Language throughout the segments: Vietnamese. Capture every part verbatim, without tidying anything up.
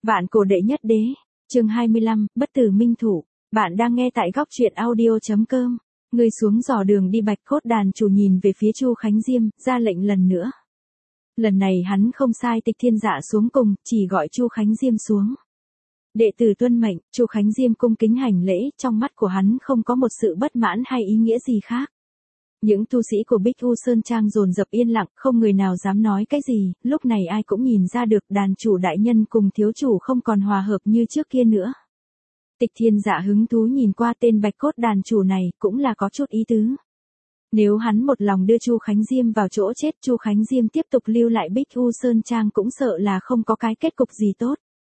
Vạn cổ đệ nhất đế, chương hai mươi lăm, bất tử minh thủ. Bạn đang nghe tại góc truyện audio chấm com. Người xuống dò đường đi. Bạch Cốt đàn chủ nhìn về phía Chu Khánh Diêm, ra lệnh lần nữa. Lần này hắn không sai, Tịch Thiên Dạ xuống cùng, chỉ gọi Chu Khánh Diêm xuống. Đệ tử tuân mệnh. Chu Khánh Diêm cung kính hành lễ, trong mắt của hắn không có một sự bất mãn hay ý nghĩa gì khác. Những tu sĩ của Bích U Sơn Trang dồn dập yên lặng, không người nào dám nói cái gì, lúc này ai cũng nhìn ra được đàn chủ đại nhân cùng thiếu chủ không còn hòa hợp như trước kia nữa. Tịch Thiên Dạ hứng thú nhìn qua tên Bạch Cốt đàn chủ này, cũng là có chút ý tứ. Nếu hắn một lòng đưa Chu Khánh Diêm vào chỗ chết, Chu Khánh Diêm tiếp tục lưu lại Bích U Sơn Trang cũng sợ là không có cái kết cục gì tốt.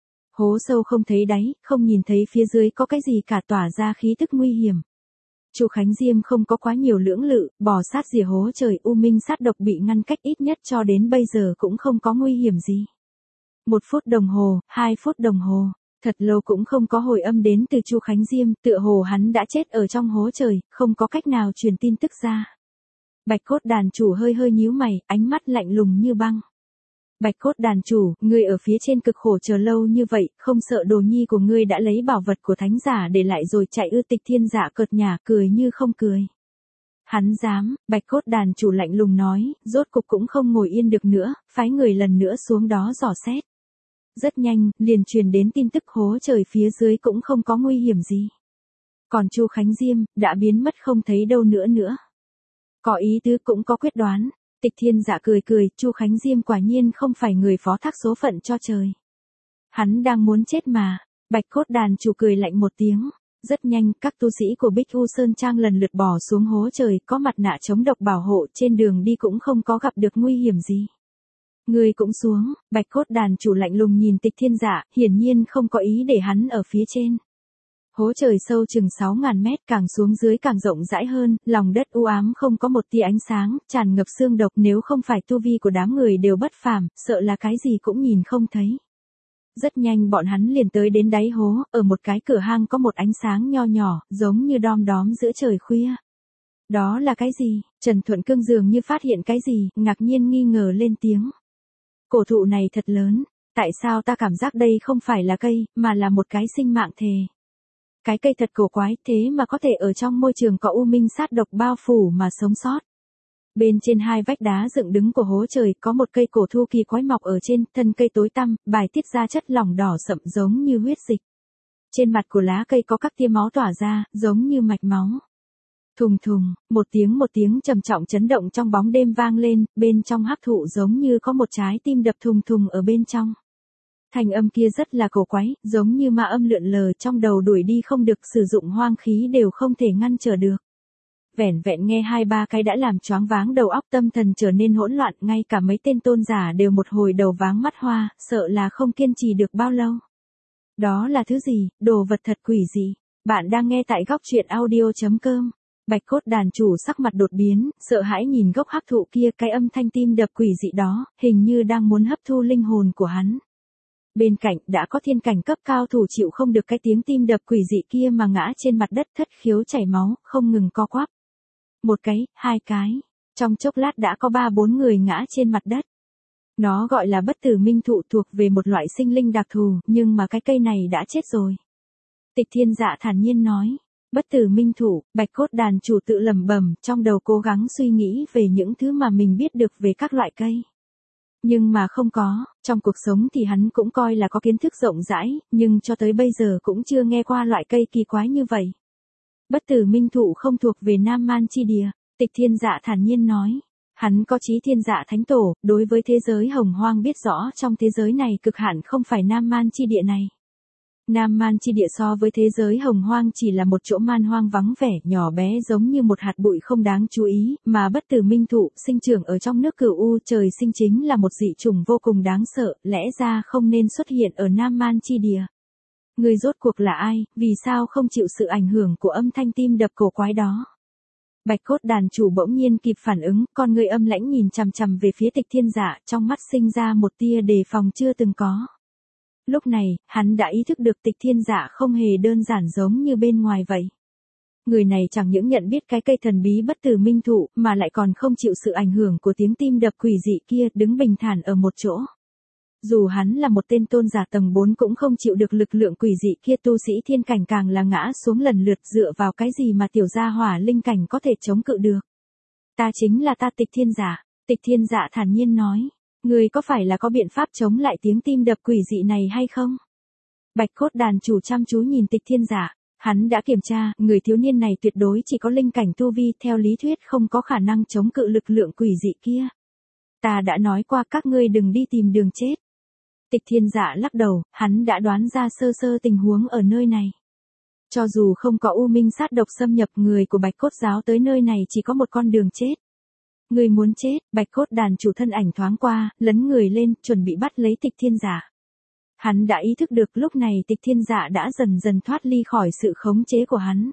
Hố sâu không thấy đáy, không nhìn thấy phía dưới có cái gì cả, tỏa ra khí tức nguy hiểm. Chu Khánh Diêm không có quá nhiều lưỡng lự, bò sát rìa hố trời, u minh sát độc bị ngăn cách, ít nhất cho đến bây giờ cũng không có nguy hiểm gì. Một phút đồng hồ, hai phút đồng hồ, thật lâu cũng không có hồi âm đến từ Chu Khánh Diêm, tựa hồ hắn đã chết ở trong hố trời, không có cách nào truyền tin tức ra. Bạch Cốt đàn chủ hơi hơi nhíu mày, ánh mắt lạnh lùng như băng. Bạch Cốt đàn chủ, ngươi ở phía trên cực khổ chờ lâu như vậy, không sợ đồ nhi của ngươi đã lấy bảo vật của thánh giả để lại rồi chạy ư? Tịch Thiên Dạ cợt nhả, cười như không cười. Hắn dám? Bạch Cốt đàn chủ lạnh lùng nói, rốt cục cũng không ngồi yên được nữa, phái người lần nữa xuống đó dò xét. Rất nhanh, liền truyền đến tin tức hố trời phía dưới cũng không có nguy hiểm gì. Còn Chu Khánh Diêm, đã biến mất không thấy đâu nữa nữa. Có ý tứ cũng có quyết đoán. Tịch Thiên Dạ cười cười, Chu Khánh Diêm quả nhiên không phải người phó thác số phận cho trời. Hắn đang muốn chết mà. Bạch Cốt đàn chủ cười lạnh một tiếng. Rất nhanh, các tu sĩ của Bích U Sơn Trang lần lượt bỏ xuống hố trời, có mặt nạ chống độc bảo hộ, trên đường đi cũng không có gặp được nguy hiểm gì. Người cũng xuống. Bạch Cốt đàn chủ lạnh lùng nhìn Tịch Thiên Dạ, hiển nhiên không có ý để hắn ở phía trên. Hố trời sâu chừng sáu ngàn mét, càng xuống dưới càng rộng rãi hơn, lòng đất u ám không có một tia ánh sáng, tràn ngập xương độc, nếu không phải tu vi của đám người đều bất phàm, sợ là cái gì cũng nhìn không thấy. Rất nhanh bọn hắn liền tới đến đáy hố, ở một cái cửa hang có một ánh sáng nho nhỏ, giống như đom đóm giữa trời khuya. Đó là cái gì? Trần Thuận Cương dường như phát hiện cái gì, ngạc nhiên nghi ngờ lên tiếng. Cổ thụ này thật lớn, tại sao ta cảm giác đây không phải là cây, mà là một cái sinh mạng thể. Cái cây thật cổ quái, thế mà có thể ở trong môi trường có u minh sát độc bao phủ mà sống sót. Bên trên hai vách đá dựng đứng của hố trời có một cây cổ thụ kỳ quái mọc ở trên, thân cây tối tăm, bài tiết ra chất lỏng đỏ sậm giống như huyết dịch. Trên mặt của lá cây có các tia máu tỏa ra, giống như mạch máu. Thùng thùng, một tiếng một tiếng trầm trọng chấn động trong bóng đêm vang lên, bên trong hắc thụ giống như có một trái tim đập thùng thùng ở bên trong. Thanh âm kia rất là cổ quái, giống như ma âm lượn lờ trong đầu, đuổi đi không được, sử dụng hoang khí đều không thể ngăn trở được. Vẻn vẹn nghe hai ba cái đã làm choáng váng đầu óc, tâm thần trở nên hỗn loạn, ngay cả mấy tên tôn giả đều một hồi đầu váng mắt hoa, sợ là không kiên trì được bao lâu. Đó là thứ gì? Đồ vật thật quỷ dị. Bạn đang nghe tại góc truyện audio chấm com. Bạch Cốt đàn chủ sắc mặt đột biến, sợ hãi nhìn gốc hắc thụ kia, cái âm thanh tim đập quỷ dị đó, hình như đang muốn hấp thu linh hồn của hắn. Bên cạnh đã có thiên cảnh cấp cao thủ chịu không được cái tiếng tim đập quỷ dị kia mà ngã trên mặt đất, thất khiếu chảy máu, không ngừng co quắp. Một cái, hai cái, trong chốc lát đã có ba bốn người ngã trên mặt đất. Nó gọi là bất tử minh thụ, thuộc về một loại sinh linh đặc thù, nhưng mà cái cây này đã chết rồi. Tịch Thiên Dạ thản nhiên nói. Bất tử minh thụ. Bạch Cốt đàn chủ tự lẩm bẩm, trong đầu cố gắng suy nghĩ về những thứ mà mình biết được về các loại cây. Nhưng mà không có, trong cuộc sống thì hắn cũng coi là có kiến thức rộng rãi, nhưng cho tới bây giờ cũng chưa nghe qua loại cây kỳ quái như vậy. Bất tử minh thụ không thuộc về Nam Man chi địa, Tịch Thiên Dạ thản nhiên nói. Hắn có chí thiên dạ thánh tổ, đối với thế giới hồng hoang biết rõ, trong thế giới này cực hạn không phải Nam Man chi địa này. Nam Man chi địa so với thế giới hồng hoang chỉ là một chỗ man hoang vắng vẻ, nhỏ bé giống như một hạt bụi không đáng chú ý, mà bất tử minh thụ sinh trưởng ở trong nước Cửu U trời sinh chính là một dị chủng vô cùng đáng sợ, lẽ ra không nên xuất hiện ở Nam Man chi địa. Người rốt cuộc là ai, vì sao không chịu sự ảnh hưởng của âm thanh tim đập cổ quái đó? Bạch Cốt đàn chủ bỗng nhiên kịp phản ứng, con người âm lãnh nhìn chằm chằm về phía Tịch Thiên Dạ, trong mắt sinh ra một tia đề phòng chưa từng có. Lúc này, hắn đã ý thức được Tịch Thiên Dạ không hề đơn giản giống như bên ngoài vậy. Người này chẳng những nhận biết cái cây thần bí bất tử minh thụ, mà lại còn không chịu sự ảnh hưởng của tiếng tim đập quỷ dị kia, đứng bình thản ở một chỗ. Dù hắn là một tên tôn giả tầng bốn cũng không chịu được lực lượng quỷ dị kia, tu sĩ thiên cảnh càng là ngã xuống lần lượt, dựa vào cái gì mà tiểu gia hỏa linh cảnh có thể chống cự được. Ta chính là ta Tịch Thiên Dạ. Tịch Thiên Dạ thản nhiên nói. Ngươi có phải là có biện pháp chống lại tiếng tim đập quỷ dị này hay không? Bạch cốt đàn chủ chăm chú nhìn Tịch Thiên Dạ. Hắn đã kiểm tra, người thiếu niên này tuyệt đối chỉ có linh cảnh tu vi, theo lý thuyết không có khả năng chống cự lực lượng quỷ dị kia. Ta đã nói qua các ngươi đừng đi tìm đường chết. Tịch Thiên Dạ lắc đầu, hắn đã đoán ra sơ sơ tình huống ở nơi này. Cho dù không có u minh sát độc xâm nhập, người của Bạch Cốt giáo tới nơi này chỉ có một con đường chết. Người muốn chết? Bạch Cốt đàn chủ thân ảnh thoáng qua, lấn người lên, chuẩn bị bắt lấy Tịch Thiên Dạ. Hắn đã ý thức được lúc này Tịch Thiên Dạ đã dần dần thoát ly khỏi sự khống chế của hắn.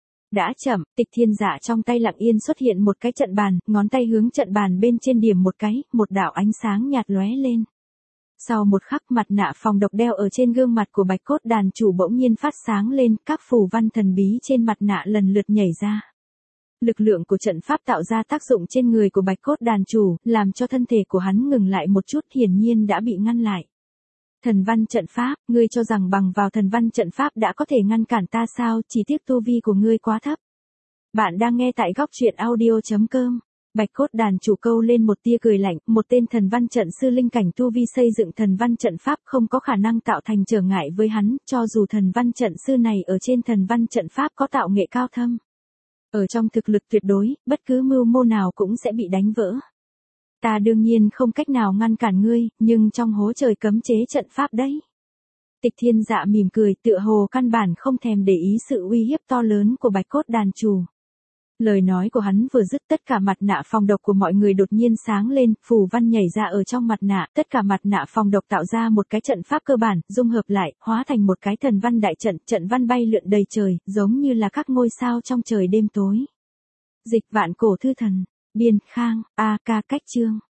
Đã chậm, Tịch Thiên Dạ trong tay lặng yên xuất hiện một cái trận bàn, ngón tay hướng trận bàn bên trên điểm một cái, một đạo ánh sáng nhạt lóe lên. Sau một khắc, mặt nạ phòng độc đeo ở trên gương mặt của Bạch Cốt đàn chủ bỗng nhiên phát sáng lên, các phù văn thần bí trên mặt nạ lần lượt nhảy ra. Lực lượng của trận pháp tạo ra tác dụng trên người của Bạch Cốt đàn chủ, làm cho thân thể của hắn ngừng lại một chút, hiển nhiên đã bị ngăn lại. Thần văn trận pháp, ngươi cho rằng bằng vào thần văn trận pháp đã có thể ngăn cản ta sao, chỉ tiếc tu vi của ngươi quá thấp. Bạn đang nghe tại góc truyện audio chấm com. Bạch Cốt đàn chủ câu lên một tia cười lạnh, một tên thần văn trận sư linh cảnh tu vi xây dựng thần văn trận pháp không có khả năng tạo thành trở ngại với hắn, cho dù thần văn trận sư này ở trên thần văn trận pháp có tạo nghệ cao thâm. Ở trong thực lực tuyệt đối, bất cứ mưu mô nào cũng sẽ bị đánh vỡ. Ta đương nhiên không cách nào ngăn cản ngươi, nhưng trong hố trời cấm chế trận pháp đấy. Tịch Thiên Dạ mỉm cười, tựa hồ căn bản không thèm để ý sự uy hiếp to lớn của Bạch Cốt đàn chủ. Lời nói của hắn vừa dứt, tất cả mặt nạ phòng độc của mọi người đột nhiên sáng lên, phù văn nhảy ra ở trong mặt nạ, tất cả mặt nạ phòng độc tạo ra một cái trận pháp cơ bản, dung hợp lại, hóa thành một cái thần văn đại trận, trận văn bay lượn đầy trời, giống như là các ngôi sao trong trời đêm tối. Dịch Vạn Cổ Thư Thần, biên Khang, a ca cách chương.